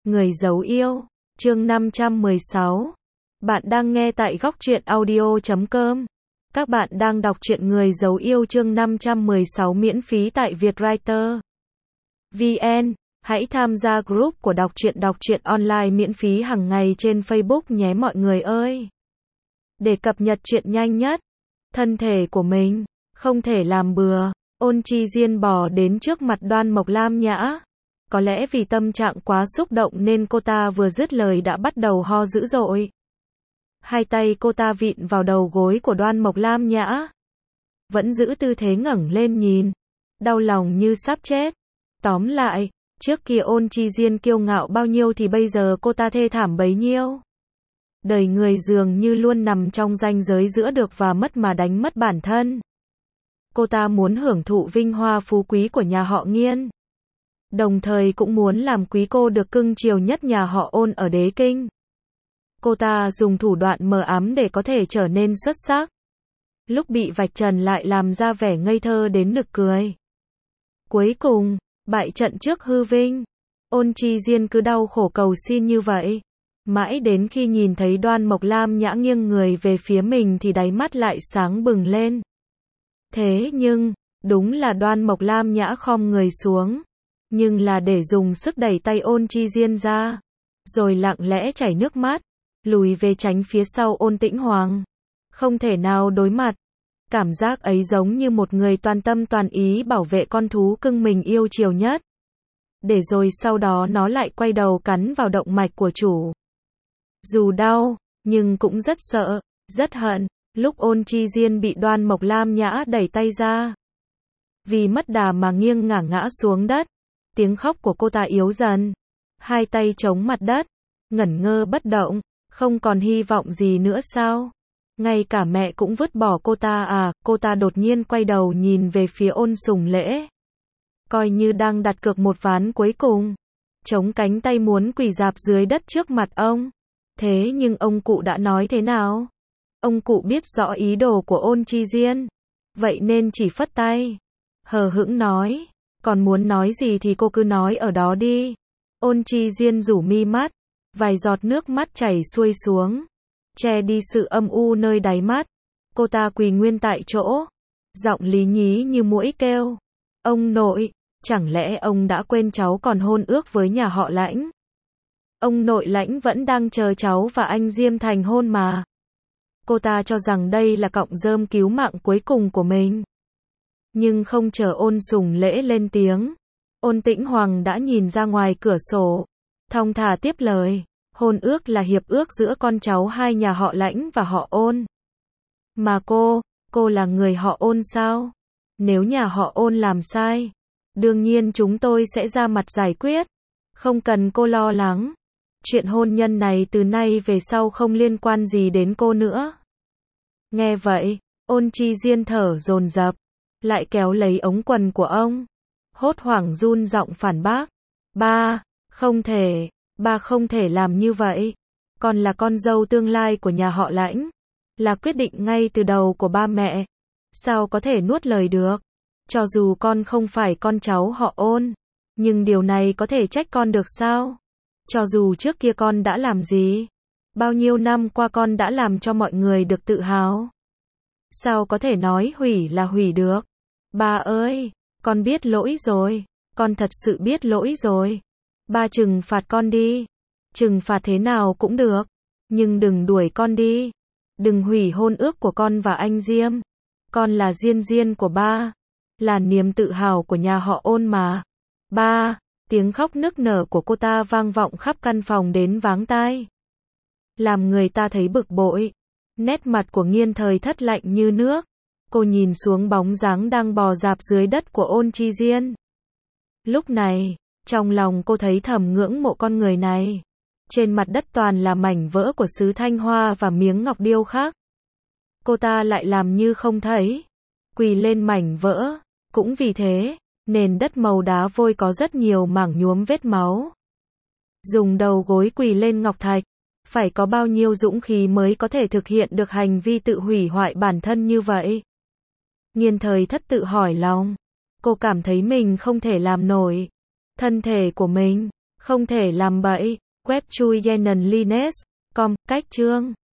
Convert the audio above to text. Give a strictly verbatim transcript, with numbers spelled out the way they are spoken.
Người giấu yêu, chương năm trăm mười sáu. Bạn đang nghe tại góc truyện audio chấm com. Các bạn đang đọc truyện Người giấu yêu chương năm trăm mười sáu miễn phí tại Vietwriter vê en. Hãy tham gia group của đọc truyện đọc truyện online miễn phí hàng ngày trên Facebook nhé mọi người ơi. Để cập nhật truyện nhanh nhất, thân thể của mình không thể làm bừa. Ôn Chi Diên bò đến trước mặt Đoan Mộc Lam Nhã. Có lẽ vì tâm trạng quá xúc động nên cô ta vừa dứt lời đã bắt đầu ho dữ dội. Hai tay cô ta vịn vào đầu gối của Đoan Mộc Lam Nhã. Vẫn giữ tư thế ngẩng lên nhìn. Đau lòng như sắp chết. Tóm lại, trước kia Ôn Chi Diên kiêu ngạo bao nhiêu thì bây giờ cô ta thê thảm bấy nhiêu. Đời người dường như luôn nằm trong ranh giới giữa được và mất mà đánh mất bản thân. Cô ta muốn hưởng thụ vinh hoa phú quý của nhà họ Nghiên. Đồng thời cũng muốn làm quý cô được cưng chiều nhất nhà họ Ôn ở Đế Kinh. Cô ta dùng thủ đoạn mờ ám để có thể trở nên xuất sắc. Lúc bị vạch trần lại làm ra vẻ ngây thơ đến nực cười. Cuối cùng, bại trận trước hư vinh. Ôn Chi Diên cứ đau khổ cầu xin như vậy. Mãi đến khi nhìn thấy Đoan Mộc Lam Nhã nghiêng người về phía mình thì đáy mắt lại sáng bừng lên. Thế nhưng, đúng là Đoan Mộc Lam Nhã khom người xuống. Nhưng là để dùng sức đẩy tay Ôn Chi Diên ra. Rồi lặng lẽ chảy nước mắt. Lùi về tránh phía sau Ôn Tĩnh Hoàng. Không thể nào đối mặt. Cảm giác ấy giống như một người toàn tâm toàn ý bảo vệ con thú cưng mình yêu chiều nhất. Để rồi sau đó nó lại quay đầu cắn vào động mạch của chủ. Dù đau, nhưng cũng rất sợ, rất hận. Lúc Ôn Chi Diên bị Đoan Mộc Lam Nhã đẩy tay ra. Vì mất đà mà nghiêng ngả ngã xuống đất. Tiếng khóc của cô ta yếu dần. Hai tay chống mặt đất. Ngẩn ngơ bất động. Không còn hy vọng gì nữa sao? Ngay cả mẹ cũng vứt bỏ cô ta à? Cô ta đột nhiên quay đầu nhìn về phía Ôn Sùng Lễ. Coi như đang đặt cược một ván cuối cùng. Chống cánh tay muốn quỳ rạp dưới đất trước mặt ông. Thế nhưng ông cụ đã nói thế nào? Ông cụ biết rõ ý đồ của Ôn Chi Diên. Vậy nên chỉ phất tay. Hờ hững nói. Còn muốn nói gì thì cô cứ nói ở đó đi. Ôn Chi Diên rủ mi mắt. Vài giọt nước mắt chảy xuôi xuống. Che đi sự âm u nơi đáy mắt. Cô ta quỳ nguyên tại chỗ. Giọng lý nhí như muỗi kêu. Ông nội, chẳng lẽ ông đã quên cháu còn hôn ước với nhà họ Lãnh? Ông nội Lãnh vẫn đang chờ cháu và anh Diêm thành hôn mà. Cô ta cho rằng đây là cọng rơm cứu mạng cuối cùng của mình. Nhưng không chờ Ôn Sùng Lễ lên tiếng. Ôn Tĩnh Hoàng đã nhìn ra ngoài cửa sổ. Thong thả tiếp lời. Hôn ước là hiệp ước giữa con cháu hai nhà họ Lãnh và họ Ôn. Mà cô, cô là người họ Ôn sao? Nếu nhà họ Ôn làm sai, đương nhiên chúng tôi sẽ ra mặt giải quyết. Không cần cô lo lắng. Chuyện hôn nhân này từ nay về sau không liên quan gì đến cô nữa. Nghe vậy, Ôn Chi Diên thở dồn dập, lại kéo lấy ống quần của ông. Hốt hoảng run giọng phản bác. Ba, không thể, ba không thể làm như vậy. Con là con dâu tương lai của nhà họ Lãnh. Là quyết định ngay từ đầu của ba mẹ. Sao có thể nuốt lời được? Cho dù con không phải con cháu họ Ôn. Nhưng điều này có thể trách con được sao? Cho dù trước kia con đã làm gì? Bao nhiêu năm qua con đã làm cho mọi người được tự hào? Sao có thể nói hủy là hủy được? Ba ơi, con biết lỗi rồi. Con thật sự biết lỗi rồi. Ba trừng phạt con đi. Trừng phạt thế nào cũng được. Nhưng đừng đuổi con đi. Đừng hủy hôn ước của con và anh Diêm. Con là Diên Diên của ba. Là niềm tự hào của nhà họ Ôn mà. Ba, tiếng khóc nức nở của cô ta vang vọng khắp căn phòng đến váng tai. Làm người ta thấy bực bội. Nét mặt của Nghiên Thời Thất lạnh như nước. Cô nhìn xuống bóng dáng đang bò rạp dưới đất của Ôn Chi Diên. Lúc này, trong lòng cô thấy thầm ngưỡng mộ con người này. Trên mặt đất toàn là mảnh vỡ của sứ thanh hoa và miếng ngọc điêu khắc. Cô ta lại làm như không thấy. Quỳ lên mảnh vỡ. Cũng vì thế, nền đất màu đá vôi có rất nhiều mảng nhuốm vết máu. Dùng đầu gối quỳ lên ngọc thạch. Phải có bao nhiêu dũng khí mới có thể thực hiện được hành vi tự hủy hoại bản thân như vậy? Nghiên Thời Thất tự hỏi lòng. Cô cảm thấy mình không thể làm nổi. Thân thể của mình Không thể làm bậy. Web chui Yenon Linux. Com. Cách chương